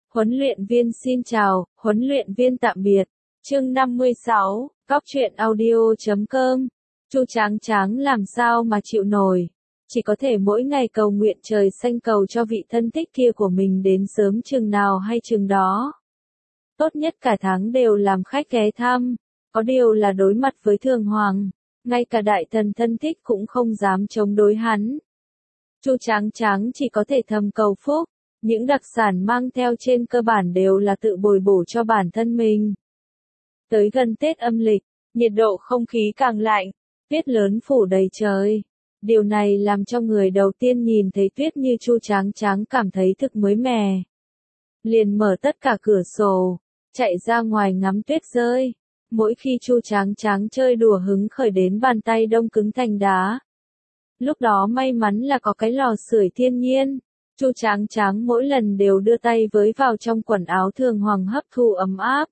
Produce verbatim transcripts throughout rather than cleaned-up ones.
Huấn luyện viên xin chào, huấn luyện viên tạm biệt. Chương năm mươi sáu, Góc truyện audio chấm com. Chu Tráng Tráng làm sao mà chịu nổi, chỉ có thể mỗi ngày cầu nguyện trời xanh cầu cho vị thân thích kia của mình đến sớm chừng nào hay chừng đó. Tốt nhất cả tháng đều làm khách ghé thăm, có điều là đối mặt với Thường Hoàng, ngay cả đại thần thân thích cũng không dám chống đối hắn. Chu Tráng Tráng chỉ có thể thầm cầu phúc, những đặc sản mang theo trên cơ bản đều là tự bồi bổ cho bản thân mình. Tới gần Tết âm lịch, nhiệt độ không khí càng lạnh, tuyết lớn phủ đầy trời. Điều này làm cho người đầu tiên nhìn thấy tuyết như Chu Tráng Tráng cảm thấy thực mới mẻ. Liền mở tất cả cửa sổ, chạy ra ngoài ngắm tuyết rơi. Mỗi khi Chu Tráng Tráng chơi đùa hứng khởi đến bàn tay đông cứng thành đá. Lúc đó may mắn là có cái lò sưởi thiên nhiên. Chu Tráng Tráng mỗi lần đều đưa tay với vào trong quần áo Thường Hoàng hấp thu ấm áp.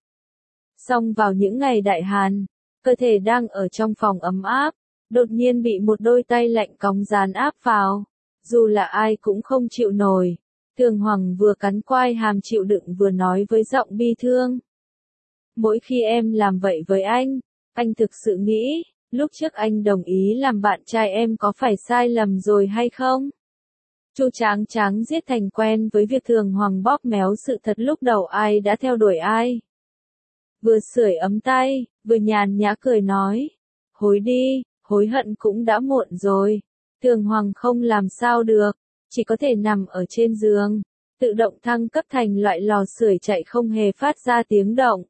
Xong vào những ngày đại hàn, cơ thể đang ở trong phòng ấm áp, đột nhiên bị một đôi tay lạnh cóng dán áp vào. Dù là ai cũng không chịu nổi. Thường Hoàng vừa cắn quai hàm chịu đựng vừa nói với giọng bi thương. Mỗi khi em làm vậy với anh, anh thực sự nghĩ, lúc trước anh đồng ý làm bạn trai em có phải sai lầm rồi hay không? Chu Tráng Tráng giết thành quen với việc Thường Hoàng bóp méo sự thật lúc đầu ai đã theo đuổi ai. Vừa sưởi ấm tay, vừa nhàn nhã cười nói. Hối đi, hối hận cũng đã muộn rồi. Thường Hoàng không làm sao được, chỉ có thể nằm ở trên giường, tự động thăng cấp thành loại lò sưởi chạy không hề phát ra tiếng động.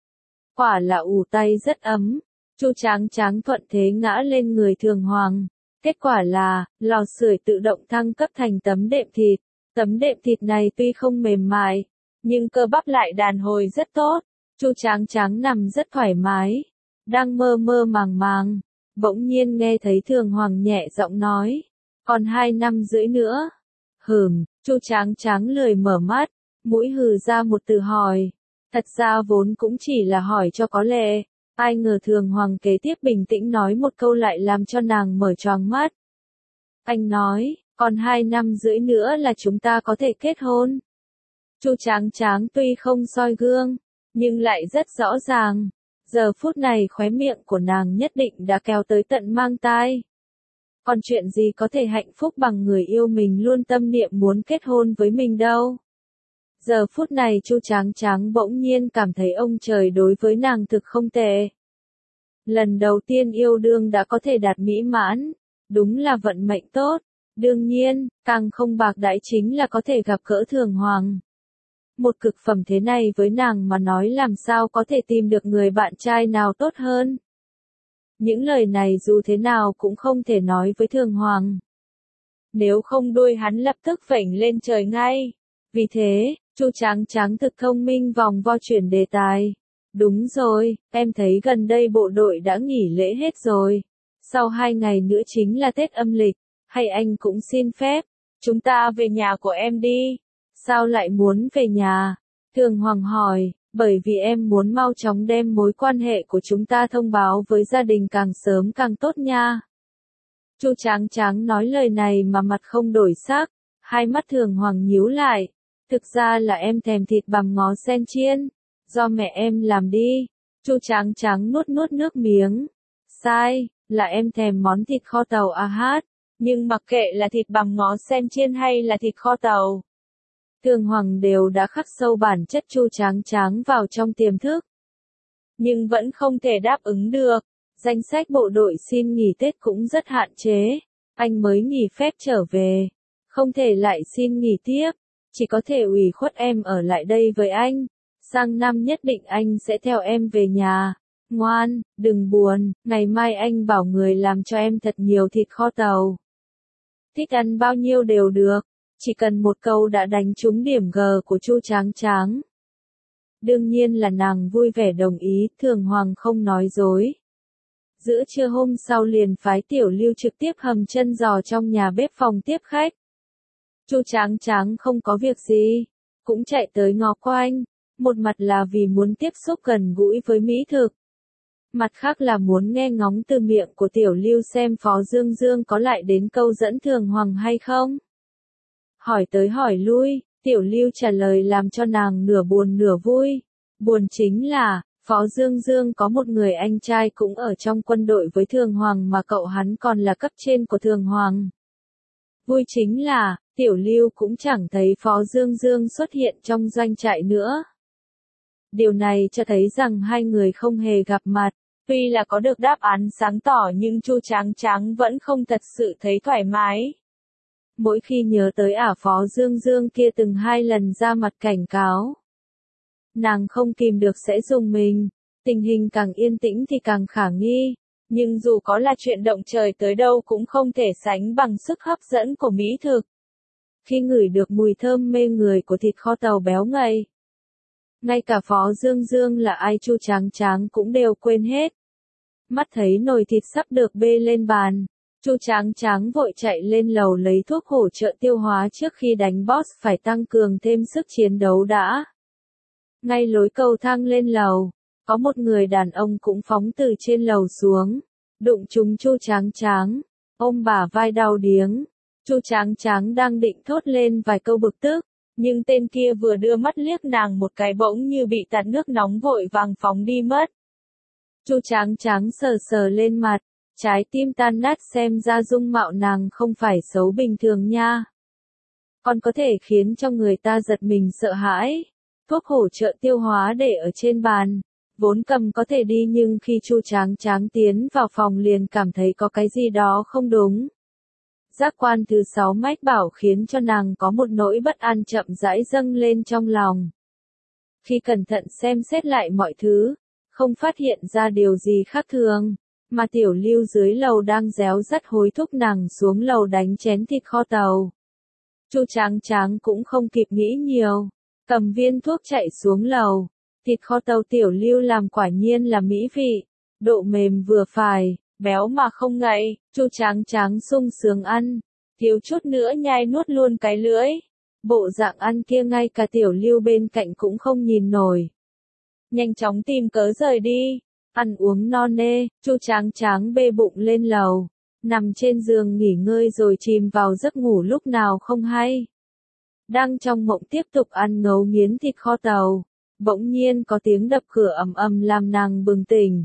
Quả là ủ tay rất ấm, Chu Tráng Tráng thuận thế ngã lên người Thường Hoàng. Kết quả là, lò sưởi tự động thăng cấp thành tấm đệm thịt. Tấm đệm thịt này tuy không mềm mại, nhưng cơ bắp lại đàn hồi rất tốt. Chu Tráng Tráng nằm rất thoải mái, đang mơ mơ màng màng, bỗng nhiên nghe thấy Thường Hoàng nhẹ giọng nói, còn hai năm rưỡi nữa. Hừm, Chu Tráng Tráng lười mở mắt, mũi hừ ra một từ hỏi. Thật ra vốn cũng chỉ là hỏi cho có lệ. Ai ngờ Thường Hoàng kế tiếp bình tĩnh nói một câu lại làm cho nàng mở choàng mắt. Anh nói, còn hai năm rưỡi nữa là chúng ta có thể kết hôn. Chu Tráng Tráng tuy không soi gương, nhưng lại rất rõ ràng. Giờ phút này khóe miệng của nàng nhất định đã kéo tới tận mang tai. Còn chuyện gì có thể hạnh phúc bằng người yêu mình luôn tâm niệm muốn kết hôn với mình đâu. Giờ phút này Chu Tráng Tráng bỗng nhiên cảm thấy ông trời đối với nàng thực không tệ. Lần đầu tiên yêu đương đã có thể đạt mỹ mãn, đúng là vận mệnh tốt. Đương nhiên, càng không bạc đãi chính là có thể gặp gỡ Thường Hoàng. Một cực phẩm thế này với nàng mà nói làm sao có thể tìm được người bạn trai nào tốt hơn. Những lời này dù thế nào cũng không thể nói với Thường Hoàng. Nếu không đuôi hắn lập tức vểnh lên trời ngay. Vì thế, Chu Tráng Tráng thực thông minh vòng vo chuyển đề tài. Đúng rồi, em thấy gần đây bộ đội đã nghỉ lễ hết rồi. Sau hai ngày nữa chính là Tết âm lịch, hay anh cũng xin phép, chúng ta về nhà của em đi. Sao lại muốn về nhà? Thường Hoàng hỏi, bởi vì em muốn mau chóng đem mối quan hệ của chúng ta thông báo với gia đình càng sớm càng tốt nha. Chu Tráng Tráng nói lời này mà mặt không đổi sắc, hai mắt Thường Hoàng nhíu lại. Thực ra là em thèm thịt bằm ngó sen chiên, do mẹ em làm đi. Chu Tráng Tráng nuốt nuốt nước miếng. Sai, là em thèm món thịt kho tàu a hát, nhưng mặc kệ là thịt bằm ngó sen chiên hay là thịt kho tàu. Thường Hoàng đều đã khắc sâu bản chất Chu Tráng Tráng vào trong tiềm thức. Nhưng vẫn không thể đáp ứng được, danh sách bộ đội xin nghỉ Tết cũng rất hạn chế, anh mới nghỉ phép trở về, không thể lại xin nghỉ tiếp. Chỉ có thể ủy khuất em ở lại đây với anh. Sang năm nhất định anh sẽ theo em về nhà. Ngoan, đừng buồn, ngày mai anh bảo người làm cho em thật nhiều thịt kho tàu. Thích ăn bao nhiêu đều được, chỉ cần một câu đã đánh trúng điểm G của Chu Tráng Tráng. Đương nhiên là nàng vui vẻ đồng ý, Thường Hoàng không nói dối. Giữa trưa hôm sau liền phái Tiểu Lưu trực tiếp hầm chân giò trong nhà bếp phòng tiếp khách. Chu Tráng Tráng không có việc gì, cũng chạy tới ngó quanh, một mặt là vì muốn tiếp xúc gần gũi với mỹ thực. Mặt khác là muốn nghe ngóng từ miệng của Tiểu Lưu xem Phó Dương Dương có lại đến câu dẫn Thường Hoàng hay không. Hỏi tới hỏi lui, Tiểu Lưu trả lời làm cho nàng nửa buồn nửa vui. Buồn chính là, Phó Dương Dương có một người anh trai cũng ở trong quân đội với Thường Hoàng mà cậu hắn còn là cấp trên của Thường Hoàng. Vui chính là, Tiểu Lưu cũng chẳng thấy Phó Dương Dương xuất hiện trong doanh trại nữa. Điều này cho thấy rằng hai người không hề gặp mặt. Tuy là có được đáp án sáng tỏ nhưng Chu Tráng Tráng vẫn không thật sự thấy thoải mái. Mỗi khi nhớ tới ả Phó Dương Dương kia từng hai lần ra mặt cảnh cáo, nàng không kìm được sẽ rùng mình. Tình hình càng yên tĩnh thì càng khả nghi, nhưng dù có là chuyện động trời tới đâu cũng không thể sánh bằng sức hấp dẫn của mỹ thực. Khi ngửi được mùi thơm mê người của thịt kho tàu béo ngậy, ngay cả Phó Dương Dương là ai Chu Tráng Tráng cũng đều quên hết. Mắt thấy nồi thịt sắp được bê lên bàn, Chu Tráng Tráng vội chạy lên lầu lấy thuốc hỗ trợ tiêu hóa trước khi đánh boss phải tăng cường thêm sức chiến đấu đã. Ngay lối cầu thang lên lầu, có một người đàn ông cũng phóng từ trên lầu xuống, đụng trúng Chu Tráng Tráng, ôm bả vai đau điếng. Chu Tráng Tráng đang định thốt lên vài câu bực tức, nhưng tên kia vừa đưa mắt liếc nàng một cái bỗng như bị tạt nước nóng vội vàng phóng đi mất. Chu Tráng Tráng sờ sờ lên mặt, trái tim tan nát xem ra dung mạo nàng không phải xấu bình thường nha. Còn có thể khiến cho người ta giật mình sợ hãi. Thuốc hỗ trợ tiêu hóa để ở trên bàn, vốn cầm có thể đi nhưng khi Chu Tráng Tráng tiến vào phòng liền cảm thấy có cái gì đó không đúng. Giác quan thứ sáu mách bảo khiến cho nàng có một nỗi bất an chậm rãi dâng lên trong lòng. Khi cẩn thận xem xét lại mọi thứ, không phát hiện ra điều gì khác thường, mà Tiểu Lưu dưới lầu đang réo rắt hối thúc nàng xuống lầu đánh chén thịt kho tàu. Chu Tráng Tráng cũng không kịp nghĩ nhiều, cầm viên thuốc chạy xuống lầu. Thịt kho tàu Tiểu Lưu làm quả nhiên là mỹ vị, độ mềm vừa phải, béo mà không ngậy. Chu Tráng Tráng sung sướng ăn, thiếu chút nữa nhai nuốt luôn cái lưỡi. Bộ dạng ăn kia ngay cả Tiểu Lưu bên cạnh cũng không nhìn nổi. Nhanh chóng tìm cớ rời đi. Ăn uống no nê, Chu Tráng Tráng bê bụng lên lầu, nằm trên giường nghỉ ngơi rồi chìm vào giấc ngủ lúc nào không hay. Đang trong mộng tiếp tục ăn ngấu nghiến thịt kho tàu, bỗng nhiên có tiếng đập cửa ầm ầm làm nàng bừng tỉnh.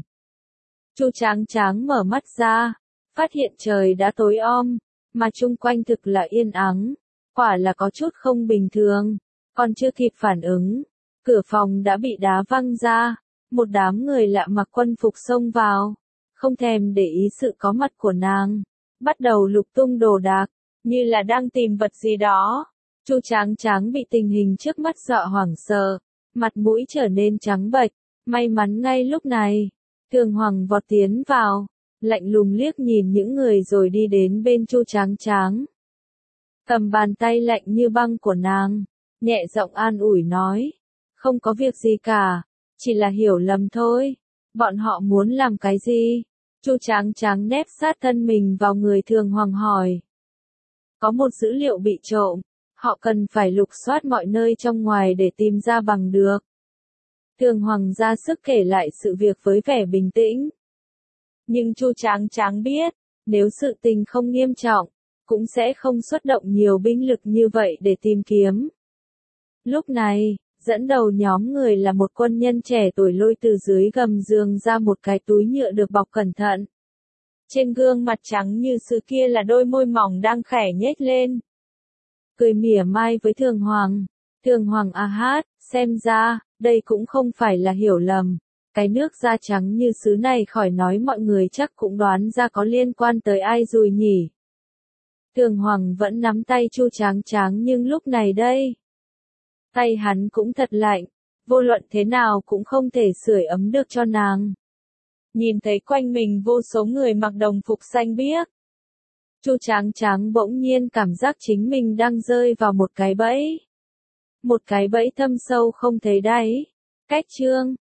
Chu Tráng Tráng mở mắt ra, phát hiện trời đã tối om, mà chung quanh thực là yên ắng, quả là có chút không bình thường. Còn chưa kịp phản ứng, cửa phòng đã bị đá văng ra, một đám người lạ mặc quân phục xông vào, không thèm để ý sự có mặt của nàng, bắt đầu lục tung đồ đạc, như là đang tìm vật gì đó. Chu Tráng Tráng bị tình hình trước mắt dọa hoảng sợ, mặt mũi trở nên trắng bệch. May mắn ngay lúc này, Thường Hoàng vọt tiến vào, lạnh lùng liếc nhìn những người rồi đi đến bên Chu Tráng Tráng, cầm bàn tay lạnh như băng của nàng, nhẹ giọng an ủi nói, không có việc gì cả, chỉ là hiểu lầm thôi. Bọn họ muốn làm cái gì? Chu Tráng Tráng nép sát thân mình vào người Thường Hoàng hỏi. Có một dữ liệu bị trộm, họ cần phải lục soát mọi nơi trong ngoài để tìm ra bằng được. Thường Hoàng ra sức kể lại sự việc với vẻ bình tĩnh. Nhưng Chu Tráng Tráng biết, nếu sự tình không nghiêm trọng, cũng sẽ không xuất động nhiều binh lực như vậy để tìm kiếm. Lúc này, dẫn đầu nhóm người là một quân nhân trẻ tuổi lôi từ dưới gầm giường ra một cái túi nhựa được bọc cẩn thận. Trên gương mặt trắng như sứ kia là đôi môi mỏng đang khẽ nhếch lên. Cười mỉa mai với Thường Hoàng. Thường Hoàng a hát, xem ra, đây cũng không phải là hiểu lầm. Cái nước da trắng như sứ này khỏi nói mọi người chắc cũng đoán ra có liên quan tới ai rồi nhỉ. Thường Hoàng vẫn nắm tay Chu Tráng Tráng nhưng lúc này đây, tay hắn cũng thật lạnh, vô luận thế nào cũng không thể sưởi ấm được cho nàng. Nhìn thấy quanh mình vô số người mặc đồng phục xanh biếc, Chu Tráng Tráng bỗng nhiên cảm giác chính mình đang rơi vào một cái bẫy. Một cái bẫy thâm sâu không thấy đáy. Cách chương